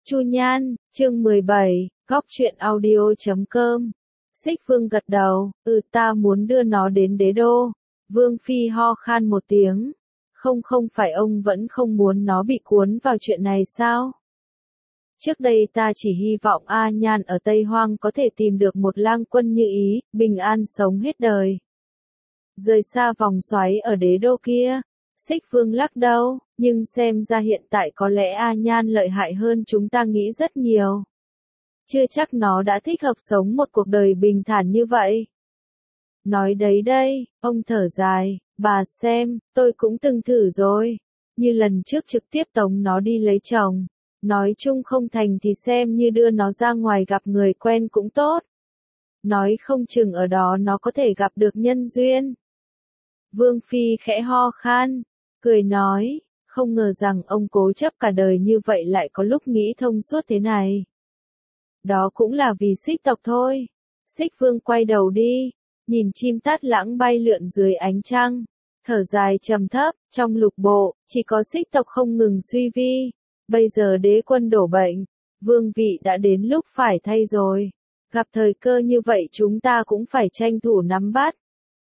Chu Nhan, chương 17, góc truyện audio.com. Xích Vương gật đầu, ta muốn đưa nó đến đế đô. Vương Phi ho khan một tiếng. Không phải ông vẫn không muốn nó bị cuốn vào chuyện này sao? Trước đây ta chỉ hy vọng A Nhan ở Tây Hoang có thể tìm được một lang quân như ý, bình an sống hết đời. Rời xa vòng xoáy ở đế đô kia. Xích Vương lắc đầu, nhưng xem ra hiện tại có lẽ A Nhan lợi hại hơn chúng ta nghĩ rất nhiều. Chưa chắc nó đã thích hợp sống một cuộc đời bình thản như vậy. Nói đấy đây, ông thở dài, bà xem, tôi cũng từng thử rồi. Như lần trước trực tiếp tống nó đi lấy chồng. Nói chung không thành thì xem như đưa nó ra ngoài gặp người quen cũng tốt. Nói không chừng ở đó nó có thể gặp được nhân duyên. Vương Phi khẽ ho khan, cười nói, không ngờ rằng ông cố chấp cả đời như vậy lại có lúc nghĩ thông suốt thế này. Đó cũng là vì Xích tộc thôi. Xích Vương quay đầu đi, nhìn chim tát lãng bay lượn dưới ánh trăng, thở dài trầm thấp, trong lục bộ, chỉ có Xích tộc không ngừng suy vi. Bây giờ đế quân đổ bệnh, vương vị đã đến lúc phải thay rồi. Gặp thời cơ như vậy chúng ta cũng phải tranh thủ nắm bắt.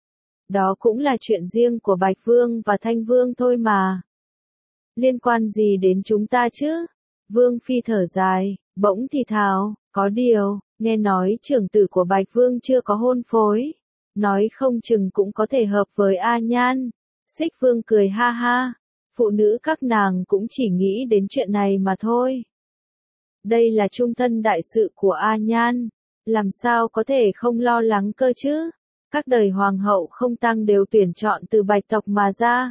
Đó cũng là chuyện riêng của Bạch Vương và Thanh Vương thôi mà. Liên quan gì đến chúng ta chứ? Vương Phi thở dài, bỗng thì thào, có điều, nghe nói trưởng tử của Bạch Vương chưa có hôn phối. Nói không chừng cũng có thể hợp với A Nhan. Xích Vương cười ha ha, phụ nữ các nàng cũng chỉ nghĩ đến chuyện này mà thôi. Đây là trung thân đại sự của A Nhan, làm sao có thể không lo lắng cơ chứ? Các đời hoàng hậu không tăng đều tuyển chọn từ Bạch tộc mà ra.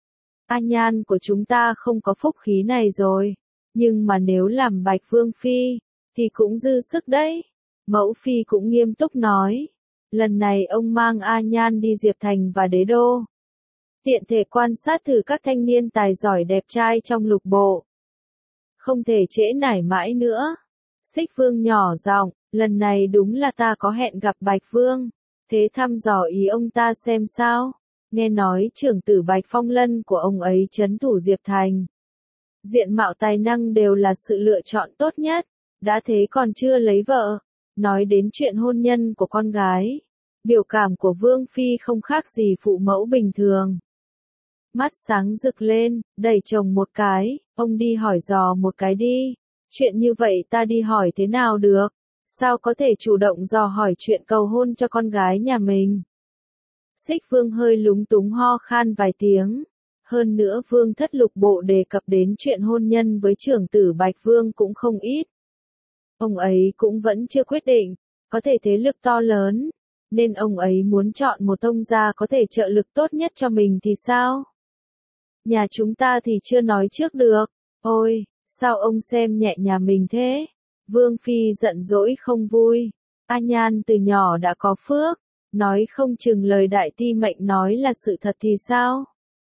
A Nhan của chúng ta không có phúc khí này rồi, nhưng mà nếu làm Bạch Vương Phi, thì cũng dư sức đấy. Mẫu Phi cũng nghiêm túc nói, lần này ông mang A Nhan đi Diệp Thành và đế đô. Tiện thể quan sát thử các thanh niên tài giỏi đẹp trai trong lục bộ. Không thể trễ nải mãi nữa. Xích Vương nhỏ giọng, lần này đúng là ta có hẹn gặp Bạch Vương. Thế thăm dò ý ông ta xem sao. Nghe nói trưởng tử Bạch Phong Lân của ông ấy trấn thủ Diệp Thành. Diện mạo tài năng đều là sự lựa chọn tốt nhất. Đã thế còn chưa lấy vợ. Nói đến chuyện hôn nhân của con gái. Biểu cảm của Vương Phi không khác gì phụ mẫu bình thường. Mắt sáng rực lên, đẩy chồng một cái, ông đi hỏi dò một cái đi. Chuyện như vậy ta đi hỏi thế nào được? Sao có thể chủ động dò hỏi chuyện cầu hôn cho con gái nhà mình? Xích Vương hơi lúng túng ho khan vài tiếng. Hơn nữa Vương thất lục bộ đề cập đến chuyện hôn nhân với trưởng tử Bạch Vương cũng không ít. Ông ấy cũng vẫn chưa quyết định, có thể thế lực to lớn, nên ông ấy muốn chọn một tông gia có thể trợ lực tốt nhất cho mình thì sao? Nhà chúng ta thì chưa nói trước được. Ôi, sao ông xem nhẹ nhà mình thế? Vương Phi giận dỗi không vui. A Nhan từ nhỏ đã có phước, nói không chừng lời đại ti mệnh nói là sự thật thì sao?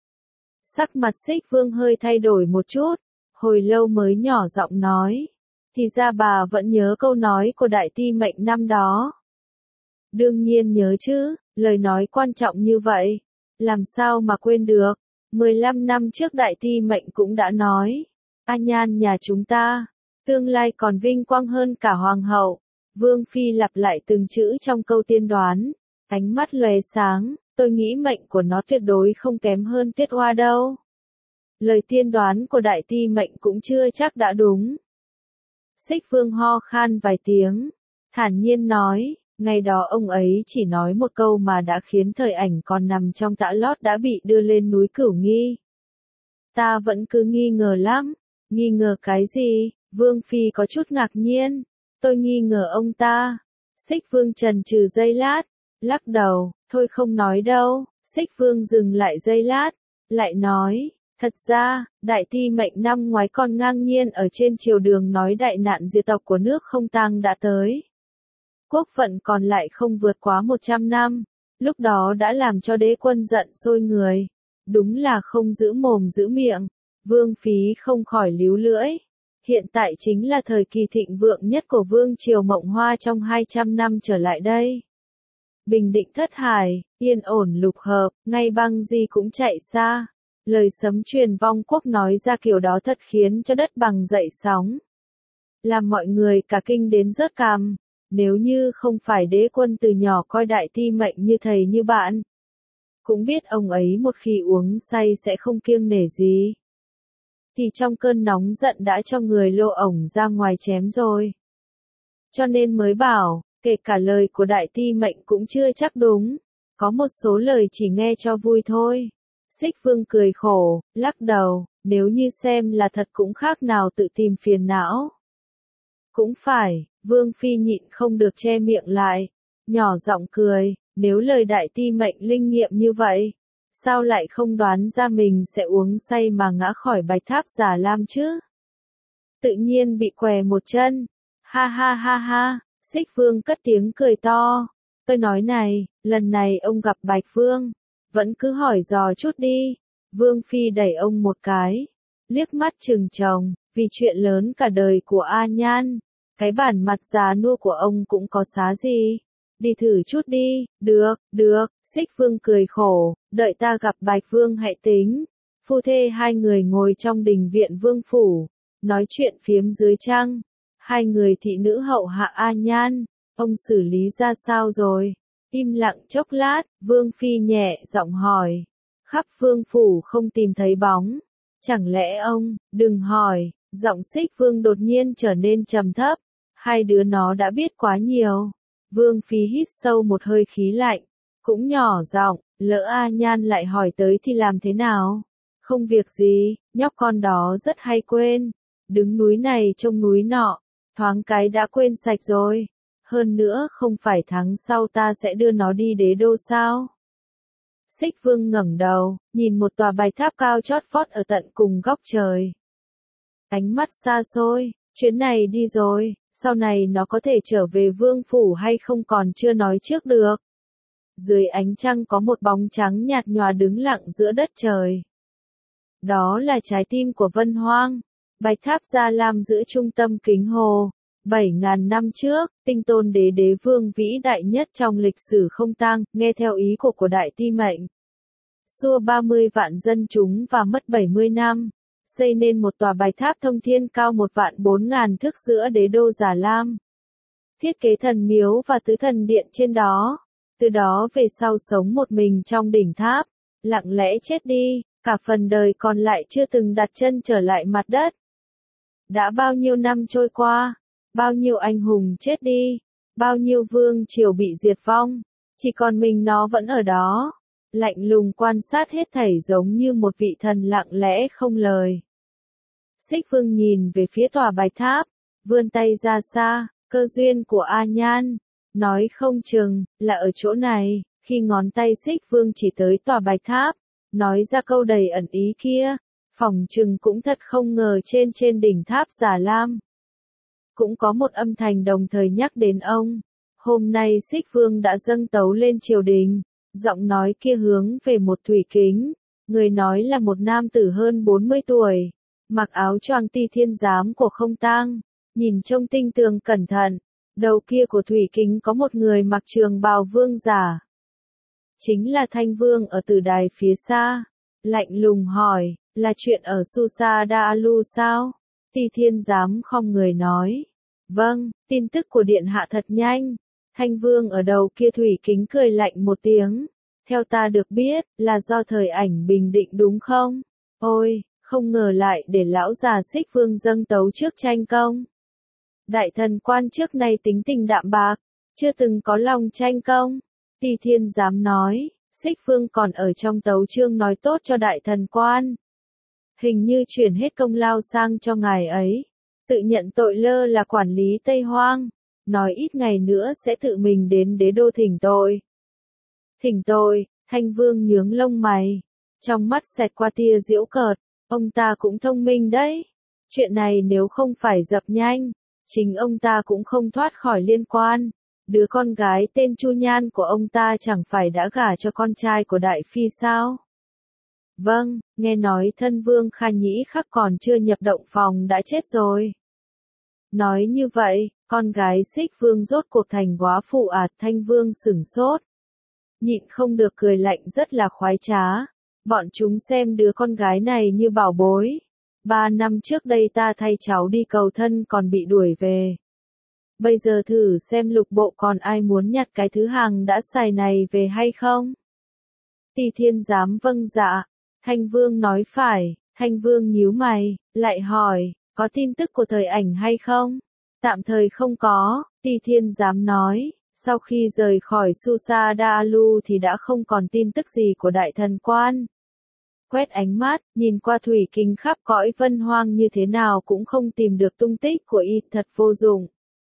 Sắc mặt Xích Vương hơi thay đổi một chút, hồi lâu mới nhỏ giọng nói. Thì ra bà vẫn nhớ câu nói của đại ti mệnh năm đó. Đương nhiên nhớ chứ, lời nói quan trọng như vậy, làm sao mà quên được. 15 năm trước đại ti mệnh cũng đã nói, A Nhan nhà chúng ta, tương lai còn vinh quang hơn cả hoàng hậu. Vương Phi lặp lại từng chữ trong câu tiên đoán, ánh mắt lóe sáng, tôi nghĩ mệnh của nó tuyệt đối không kém hơn Tuyết Hoa đâu. Lời tiên đoán của đại ti mệnh cũng chưa chắc đã đúng. Xích Vương ho khan vài tiếng, thản nhiên nói, ngày đó ông ấy chỉ nói một câu mà đã khiến thời ảnh còn nằm trong tã lót đã bị đưa lên núi Cửu Nghi. Ta vẫn cứ nghi ngờ lắm. Nghi ngờ cái gì? Vương Phi có chút ngạc nhiên. Tôi nghi ngờ ông ta. Xích Vương chần chừ giây lát, lắc đầu, thôi không nói đâu. Xích Vương dừng lại giây lát, lại nói, thật ra, đại ti mệnh năm ngoái còn ngang nhiên ở trên triều đường nói đại nạn diệt tộc của nước Không Tang đã tới. Quốc phận còn lại không vượt quá 100 năm, lúc đó đã làm cho đế quân giận sôi người. Đúng là không giữ mồm giữ miệng. Vương Phi không khỏi líu lưỡi. Hiện tại chính là thời kỳ thịnh vượng nhất của Vương triều Mộng Hoa trong 200 năm trở lại đây. Bình định thất hải, yên ổn lục hợp, ngay băng di cũng chạy xa. Lời sấm truyền vong quốc nói ra kiểu đó thật khiến cho đất bằng dậy sóng. làm mọi người cả kinh đến rớt cằm. Nếu như không phải đế quân từ nhỏ coi đại ti mệnh như thầy như bạn, cũng biết ông ấy một khi uống say sẽ không kiêng nể gì, thì trong cơn nóng giận đã cho người lô ổng ra ngoài chém rồi. Cho nên mới bảo, kể cả lời của đại ti mệnh cũng chưa chắc đúng, có một số lời chỉ nghe cho vui thôi. Xích Vương cười khổ, lắc đầu, nếu như xem là thật cũng khác nào tự tìm phiền não. Cũng phải, Vương Phi nhịn không được che miệng lại, nhỏ giọng cười, nếu lời đại ti mệnh linh nghiệm như vậy, sao lại không đoán ra mình sẽ uống say mà ngã khỏi bạch tháp Già Lam chứ? Tự nhiên bị què một chân, ha ha ha ha, Xích Vương cất tiếng cười to, tôi nói này, lần này ông gặp Bạch Vương, vẫn cứ hỏi dò chút đi. Vương Phi đẩy ông một cái, liếc mắt chừng chồng, vì chuyện lớn cả đời của A Nhan, cái bản mặt già nua của ông cũng có xá gì. Đi thử chút đi, được, Xích Vương cười khổ, đợi ta gặp Bạch Vương hãy tính. Phu thê hai người ngồi trong đình viện vương phủ, nói chuyện phiếm dưới trăng. Hai người thị nữ hậu hạ A Nhan, ông xử lý ra sao rồi? Im lặng chốc lát, Vương Phi nhẹ giọng hỏi. Khắp vương phủ không tìm thấy bóng. Chẳng lẽ ông, đừng hỏi, giọng Xích Vương đột nhiên trở nên trầm thấp. Hai đứa nó đã biết quá nhiều. Vương Phi hít sâu một hơi khí lạnh, cũng nhỏ giọng, lỡ A Nhan lại hỏi tới thì làm thế nào? Không việc gì, nhóc con đó rất hay quên. Đứng núi này trông núi nọ, thoáng cái đã quên sạch rồi. Hơn nữa không phải tháng sau ta sẽ đưa nó đi đế đô sao? Xích Vương ngẩng đầu, nhìn một tòa bạch tháp cao chót vót ở tận cùng góc trời. Ánh mắt xa xôi, chuyến này đi rồi, sau này nó có thể trở về vương phủ hay không còn chưa nói trước được. Dưới ánh trăng có một bóng trắng nhạt nhòa đứng lặng giữa đất trời. Đó là trái tim của Vân Hoang. Bạch tháp Già Lam giữa trung tâm kính hồ. 7.000 năm trước, Tinh Tôn Đế đế vương vĩ đại nhất trong lịch sử không tang, nghe theo ý của đại ti mệnh. Xua 30 vạn dân chúng và mất 70 năm, xây nên một tòa bạch tháp thông thiên cao 1.400.000 thước giữa đế đô Già Lam. Thiết kế thần miếu và tứ thần điện trên đó. Từ đó về sau sống một mình trong đỉnh tháp, lặng lẽ chết đi, cả phần đời còn lại chưa từng đặt chân trở lại mặt đất. Đã bao nhiêu năm trôi qua, bao nhiêu anh hùng chết đi, bao nhiêu vương triều bị diệt vong, chỉ còn mình nó vẫn ở đó, lạnh lùng quan sát hết thảy giống như một vị thần lặng lẽ không lời. Xích Vương nhìn về phía tòa bạch tháp, vươn tay ra xa, cơ duyên của A Nhan, nói không chừng, là ở chỗ này, khi ngón tay Xích Vương chỉ tới tòa bạch tháp, nói ra câu đầy ẩn ý kia, phỏng chừng cũng thật không ngờ trên đỉnh tháp Già Lam. Cũng có một âm thanh đồng thời nhắc đến ông. Hôm nay Xích Vương đã dâng tấu lên triều đình, giọng nói kia hướng về một thủy kính, người nói là một nam tử hơn 40 tuổi, mặc áo choàng ti thiên giám của không tang, nhìn trông tinh tường cẩn thận, đầu kia của thủy kính có một người mặc trường bào vương giả. Chính là Thanh Vương ở tử đài phía xa, lạnh lùng hỏi, là chuyện ở Susa Daalu sao? Ti thiên giám không người nói. Vâng, tin tức của điện hạ thật nhanh. Thanh Vương ở đầu kia thủy kính cười lạnh một tiếng. Theo ta được biết, là do thời ảnh bình định đúng không? Ôi, không ngờ lại để lão già Xích Vương dâng tấu trước tranh công. Đại thần quan trước nay tính tình đạm bạc, chưa từng có lòng tranh công. Ti thiên giám nói, Xích Vương còn ở trong tấu chương nói tốt cho đại thần quan. Hình như chuyển hết công lao sang cho ngài ấy. Tự nhận tội lơ là quản lý Tây Hoang. Nói ít ngày nữa sẽ tự mình đến đế đô thỉnh tội. Thỉnh tội, Thanh Vương nhướng lông mày. Trong mắt xẹt qua tia giễu cợt. Ông ta cũng thông minh đấy. Chuyện này nếu không phải dập nhanh, chính ông ta cũng không thoát khỏi liên quan. Đứa con gái tên Chu Nhan của ông ta chẳng phải đã gả cho con trai của Đại Phi sao? Vâng, nghe nói thân Vương Kha Nhĩ Khắc còn chưa nhập động phòng đã chết rồi. Nói như vậy, con gái Xích Vương rốt cuộc thành góa phụ à? Thanh Vương sửng sốt. Nhịn không được cười lạnh rất là khoái trá. Bọn chúng xem đứa con gái này như bảo bối. 3 năm trước đây ta thay cháu đi cầu thân còn bị đuổi về. Bây giờ thử xem lục bộ còn ai muốn nhặt cái thứ hàng đã xài này về hay không? Tỳ Thiên Giám vâng dạ. Thanh Vương nói phải. Thanh Vương nhíu mày, lại hỏi, có tin tức của thời ảnh hay không? Tạm thời không có, Tỳ Thiên Giám nói, sau khi rời khỏi Susa Dalu thì đã không còn tin tức gì của đại thần quan. Quét ánh mắt, nhìn qua thủy kính khắp cõi vân hoang như thế nào cũng không tìm được tung tích của y, thật vô dụng.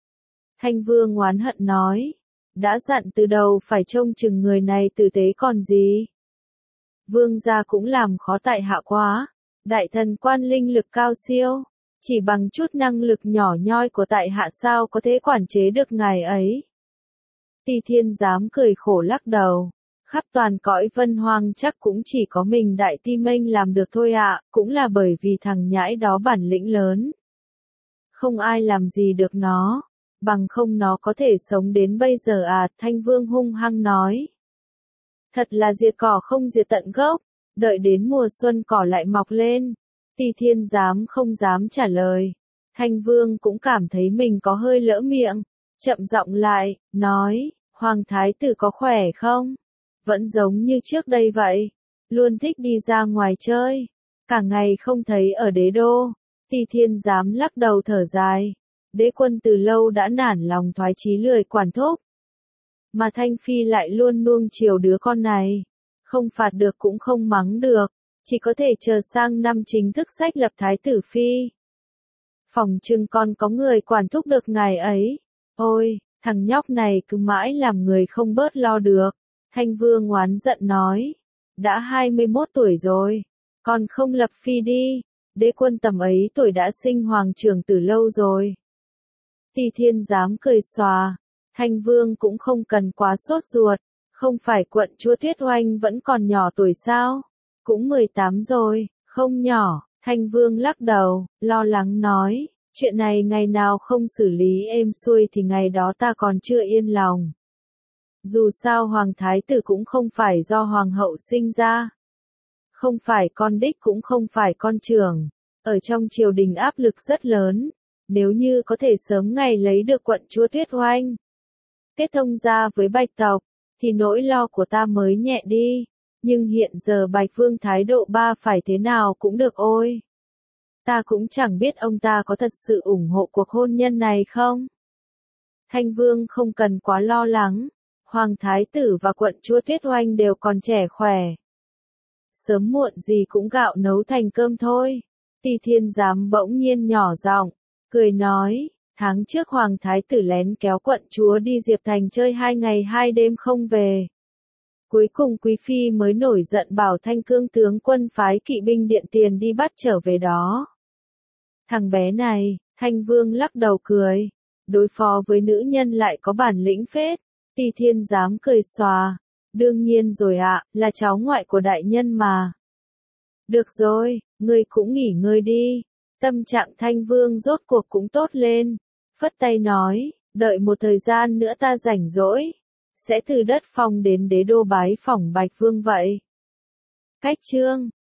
Thanh Vương oán hận nói, đã dặn từ đầu phải trông chừng người này tử tế còn gì. Vương gia cũng làm khó tại hạ quá, đại thần quan linh lực cao siêu, chỉ bằng chút năng lực nhỏ nhoi của tại hạ sao có thể quản chế được ngài ấy. Tỳ Thiên Giám cười khổ lắc đầu, khắp toàn cõi vân hoang chắc cũng chỉ có mình đại ti mênh làm được thôi ạ, cũng là bởi vì thằng nhãi đó bản lĩnh lớn. Không ai làm gì được nó, bằng không nó có thể sống đến bây giờ à, Thanh Vương hung hăng nói. Thật là diệt cỏ không diệt tận gốc, đợi đến mùa xuân cỏ lại mọc lên. Tỳ Thiên Giám không dám trả lời. Thanh Vương cũng cảm thấy mình có hơi lỡ miệng, chậm giọng lại, nói, Hoàng Thái tử có khỏe không? Vẫn giống như trước đây vậy, luôn thích đi ra ngoài chơi, cả ngày không thấy ở đế đô. Tỳ Thiên Giám lắc đầu thở dài, đế quân từ lâu đã nản lòng thoái chí lười quản thúc. Mà Thanh Phi lại luôn nuông chiều đứa con này, không phạt được cũng không mắng được, chỉ có thể chờ sang năm chính thức sách lập Thái tử Phi. Phòng trưng còn có người quản thúc được ngài ấy. Ôi, thằng nhóc này cứ mãi làm người không bớt lo được. Thanh Vương oán giận nói, đã 21 tuổi rồi, còn không lập phi đi, đế quân tầm ấy tuổi đã sinh hoàng trưởng từ lâu rồi. Tỳ Thiên Giám cười xòa, Thanh Vương cũng không cần quá sốt ruột, không phải quận chúa Tuyết Oanh vẫn còn nhỏ tuổi sao, cũng 18 rồi, không nhỏ. Thanh Vương lắc đầu, lo lắng nói, chuyện này ngày nào không xử lý êm xuôi thì ngày đó ta còn chưa yên lòng. Dù sao Hoàng Thái tử cũng không phải do Hoàng hậu sinh ra. Không phải con đích cũng không phải con trưởng. Ở trong triều đình áp lực rất lớn. Nếu như có thể sớm ngày lấy được quận chúa Tuyết Oanh, kết thông gia với Bạch tộc, thì nỗi lo của ta mới nhẹ đi. Nhưng hiện giờ Bạch Vương thái độ ba phải thế nào cũng được ôi. Ta cũng chẳng biết ông ta có thật sự ủng hộ cuộc hôn nhân này không. Thanh Vương không cần quá lo lắng. Hoàng Thái tử và quận chúa Tuyết Oanh đều còn trẻ khỏe. Sớm muộn gì cũng gạo nấu thành cơm thôi. Tỳ Thiên Giám bỗng nhiên nhỏ giọng, cười nói, tháng trước Hoàng Thái tử lén kéo quận chúa đi Diệp Thành chơi 2 ngày 2 đêm không về. Cuối cùng Quý Phi mới nổi giận bảo Thanh Cương tướng quân phái kỵ binh điện tiền đi bắt trở về đó. Thằng bé này, Thanh Vương lắc đầu cười, đối phó với nữ nhân lại có bản lĩnh phết. Tỳ Thiên Giám cười xòa, đương nhiên rồi ạ, là cháu ngoại của đại nhân mà. Được rồi, ngươi cũng nghỉ ngơi đi. Tâm trạng Thanh Vương rốt cuộc cũng tốt lên, phất tay nói, đợi một thời gian nữa ta rảnh rỗi, sẽ từ đất phong đến đế đô bái phỏng Bạch Vương vậy. Cách chương